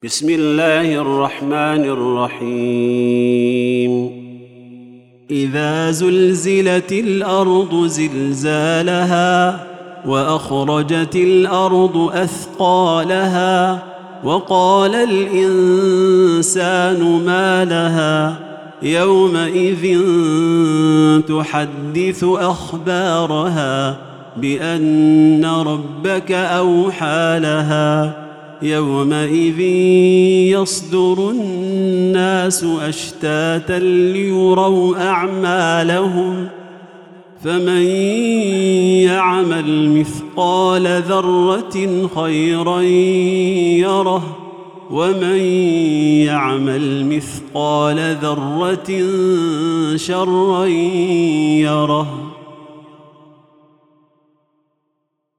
بسم الله الرحمن الرحيم إذا زلزلت الأرض زلزالها وأخرجت الأرض أثقالها وقال الإنسان ما لها يومئذ تحدث أخبارها بأن ربك أوحى لها يومئذ يصدر الناس أشتاتا ليروا أعمالهم فمن يعمل مثقال ذرة خيرا يره ومن يعمل مثقال ذرة شرا يره.